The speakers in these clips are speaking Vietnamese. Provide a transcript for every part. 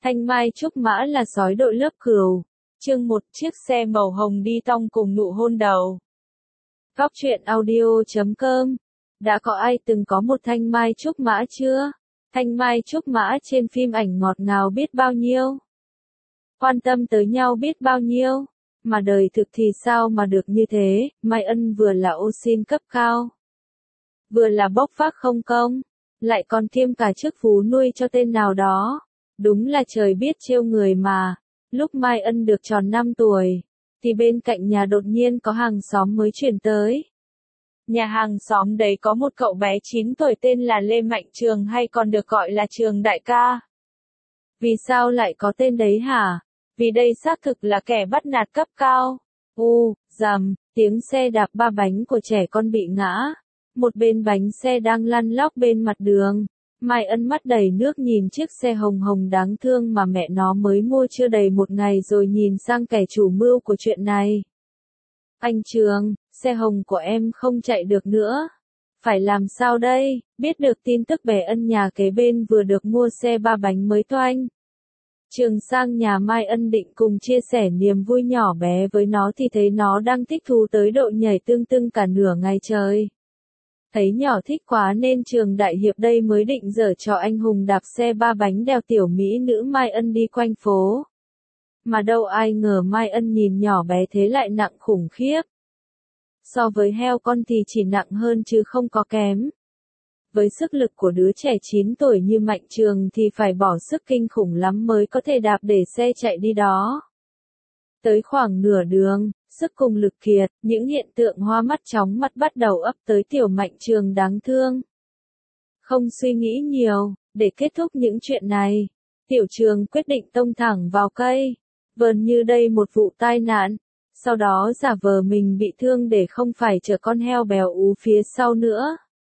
Thanh mai trúc mã là sói đội lớp cừu. Chương 1, chiếc xe màu hồng đi tong cùng nụ hôn đầu. Góc truyện audio.com. Đã có ai từng có một thanh mai trúc mã chưa? Thanh mai trúc mã trên phim ảnh ngọt ngào biết bao nhiêu. Quan tâm tới nhau biết bao nhiêu. Mà đời thực thì sao mà được như thế, Mai Ân vừa là ô xin cấp cao, vừa là bốc phác không công, lại còn kiêm cả chức phú nuôi cho tên nào đó. Đúng là trời biết trêu người mà. Lúc Mai Ân được tròn 5 tuổi, thì bên cạnh nhà đột nhiên có hàng xóm mới chuyển tới. Nhà hàng xóm đấy có một cậu bé 9 tuổi tên là Lê Mạnh Trường hay còn được gọi là Trường đại ca. Vì sao lại có tên đấy hả? Vì đây xác thực là kẻ bắt nạt cấp cao. Rầm, tiếng xe đạp ba bánh của trẻ con bị ngã. Một bên bánh xe đang lăn lóc bên mặt đường. Mai Ân mắt đầy nước nhìn chiếc xe hồng hồng đáng thương mà mẹ nó mới mua chưa đầy một ngày rồi nhìn sang kẻ chủ mưu của chuyện này. Anh Trường, xe hồng của em không chạy được nữa. Phải làm sao đây? Biết được tin tức bé Ân nhà kế bên vừa được mua xe ba bánh mới toanh. Trường sang nhà Mai Ân định cùng chia sẻ niềm vui nhỏ bé với nó thì thấy nó đang thích thú tới độ nhảy tưng tưng cả nửa ngày trời. Thấy nhỏ thích quá nên Trường đại hiệp đây mới định giở cho anh hùng đạp xe ba bánh đèo tiểu mỹ nữ Mai Ân đi quanh phố. Mà đâu ai ngờ Mai Ân nhìn nhỏ bé thế lại nặng khủng khiếp. So với heo con thì chỉ nặng hơn chứ không có kém. Với sức lực của đứa trẻ 9 tuổi như Mạnh Trường thì phải bỏ sức kinh khủng lắm mới có thể đạp để xe chạy đi đó. Tới khoảng nửa đường, sức cùng lực kiệt, những hiện tượng hoa mắt chóng mặt bắt đầu ập tới tiểu Mạnh Trường đáng thương. Không suy nghĩ nhiều, để kết thúc những chuyện này, tiểu Trường quyết định tông thẳng vào cây, vờn như đây một vụ tai nạn, sau đó giả vờ mình bị thương để không phải chở con heo béo ú phía sau nữa.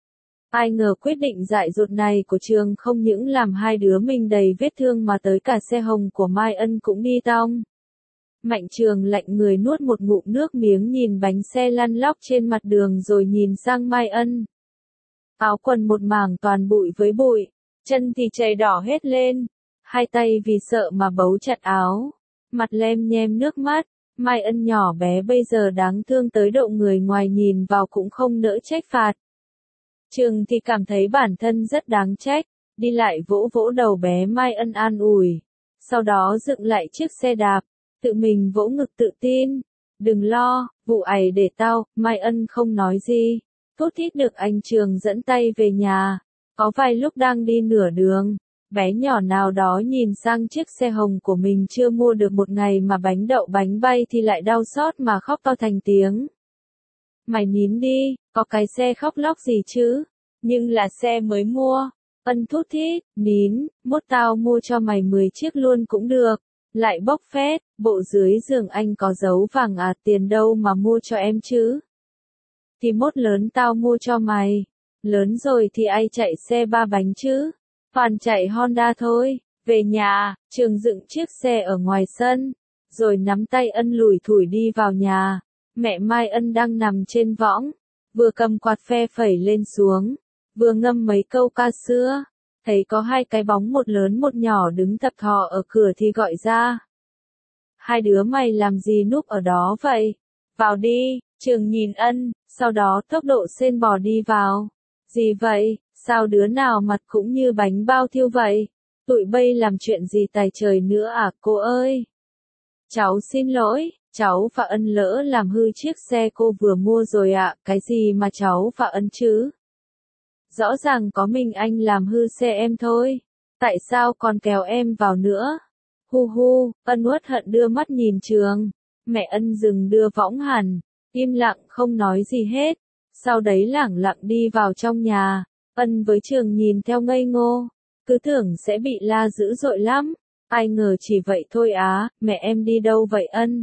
Ai ngờ quyết định dại dột này của Trường không những làm hai đứa mình đầy vết thương mà tới cả xe hồng của Mai Ân cũng đi tong. Mạnh Trường lạnh người nuốt một ngụm nước miếng nhìn bánh xe lăn lóc trên mặt đường rồi nhìn sang Mai Ân. Áo quần một mảng toàn bụi với bụi, chân thì chảy đỏ hết lên, hai tay vì sợ mà bấu chặt áo, mặt lem nhem nước mắt. Mai Ân nhỏ bé bây giờ đáng thương tới độ người ngoài nhìn vào cũng không nỡ trách phạt. Trường thì cảm thấy bản thân rất đáng trách, đi lại vỗ vỗ đầu bé Mai Ân an ủi. Sau đó dựng lại chiếc xe đạp, tự mình vỗ ngực tự tin. Đừng lo, vụ ải để tao, Mai Ân không nói gì. Thút thít được anh Trường dẫn tay về nhà. Có vài lúc đang đi nửa đường, bé nhỏ nào đó nhìn sang chiếc xe hồng của mình chưa mua được một ngày mà bánh đậu bánh bay thì lại đau xót mà khóc to thành tiếng. Mày nín đi, có cái xe khóc lóc gì chứ? Nhưng là xe mới mua. Ân thút thít, nín, mốt tao mua cho mày 10 chiếc luôn cũng được. Lại bốc phét, bộ dưới giường anh có dấu vàng à, tiền đâu mà mua cho em chứ? Thì mốt lớn tao mua cho mày. Lớn rồi thì ai chạy xe ba bánh chứ? Toàn chạy Honda thôi. Về nhà, Trường dựng chiếc xe ở ngoài sân, rồi nắm tay Ân lủi thủi đi vào nhà. Mẹ Mai Ân đang nằm trên võng, vừa cầm quạt phe phẩy lên xuống, vừa ngâm mấy câu ca xưa. Thấy có hai cái bóng một lớn một nhỏ đứng thập thò ở cửa thì gọi ra. Hai đứa mày làm gì núp ở đó vậy? Vào đi, Trường nhìn Ân, sau đó tốc độ sên bò đi vào. Gì vậy, sao đứa nào mặt cũng như bánh bao thiêu vậy? Tụi bay làm chuyện gì tài trời nữa à cô ơi? Cháu xin lỗi, cháu và Ân lỡ làm hư chiếc xe cô vừa mua rồi ạ, cái gì mà cháu và Ân chứ? Rõ ràng có mình anh làm hư xe em thôi, tại sao còn kéo em vào nữa? Ân uất hận đưa mắt nhìn Trường, mẹ Ân dừng đưa võng hẳn, im lặng không nói gì hết, sau đấy lẳng lặng đi vào trong nhà. Ân với Trường nhìn theo ngây ngô, cứ tưởng sẽ bị la dữ dội lắm, ai ngờ chỉ vậy thôi á. Mẹ em đi đâu vậy Ân?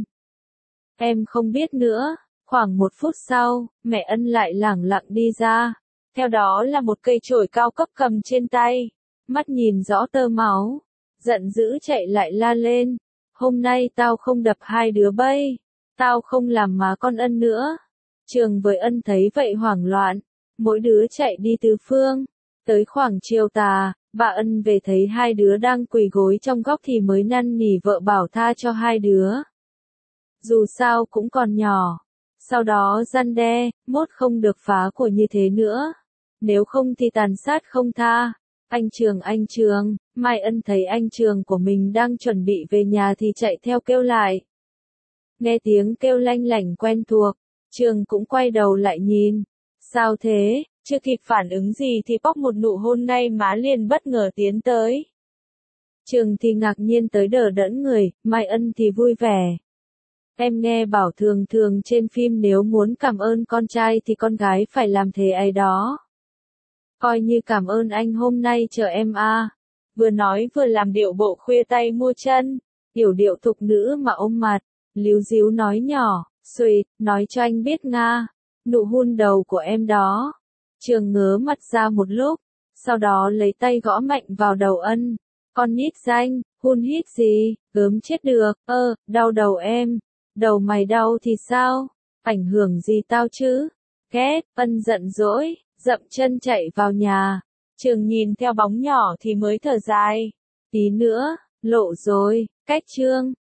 Em không biết nữa. Khoảng 1 phút sau, mẹ Ân lại lẳng lặng đi ra, theo đó là một cây chổi cao cấp cầm trên tay, mắt nhìn rõ tơ máu, giận dữ chạy lại la lên, hôm nay tao không đập hai đứa bay, tao không làm má con Ân nữa. Trường với Ân thấy vậy hoảng loạn, mỗi đứa chạy đi tứ phương. Tới khoảng chiều tà, Bà Ân về thấy hai đứa đang quỳ gối trong góc thì mới năn nỉ vợ bảo tha cho hai đứa. Dù sao cũng còn nhỏ. Sau đó răn đe, mốt không được phá của như thế nữa. Nếu không thì tàn sát không tha. Anh Trường, Mai Ân thấy anh Trường của mình đang chuẩn bị về nhà thì chạy theo kêu lại. Nghe tiếng kêu lanh lảnh quen thuộc, Trường cũng quay đầu lại nhìn. Sao thế, chưa kịp phản ứng gì thì bóc một nụ hôn ngay má liền bất ngờ tiến tới. Trường thì ngạc nhiên tới đờ đẫn người, Mai Ân thì vui vẻ. Em nghe bảo thường thường trên phim nếu muốn cảm ơn con trai thì con gái phải làm thế ấy đó. Coi như cảm ơn anh hôm nay chờ em à. Vừa nói vừa làm điệu bộ khuya tay mua chân, điệu thục nữ mà ôm mặt, líu díu nói nhỏ, Sweet, nói cho anh biết Nga, nụ hôn đầu của em đó. Trường ngớ mặt ra một lúc, sau đó lấy tay gõ mạnh vào đầu Ân. Con nít danh, hun hít gì, gớm chết được, đau đầu em. Đầu mày đau thì sao? Ảnh hưởng gì tao chứ? Ghét, Ân giận dỗi, dậm chân chạy vào nhà. Trường nhìn theo bóng nhỏ thì mới thở dài. Tí nữa, lộ rồi, cách Trương.